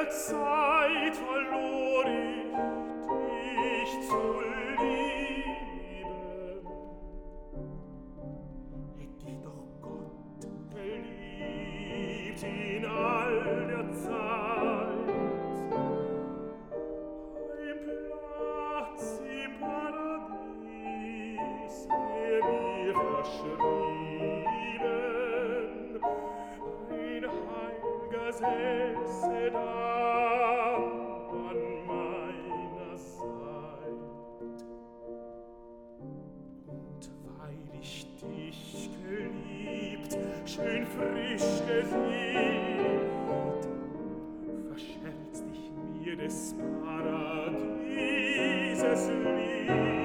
Zeit verlor ich dich zu lieben. Hätt dich doch Gott geliebt in all der Zeit, ein Platz im Paradies wär mir verschrieben, ein Heil'ger säße da an meiner Seit. Und weil ich dich geliebt, schön frisch gesieht, verscherzt ich mir des Paradieses Lied.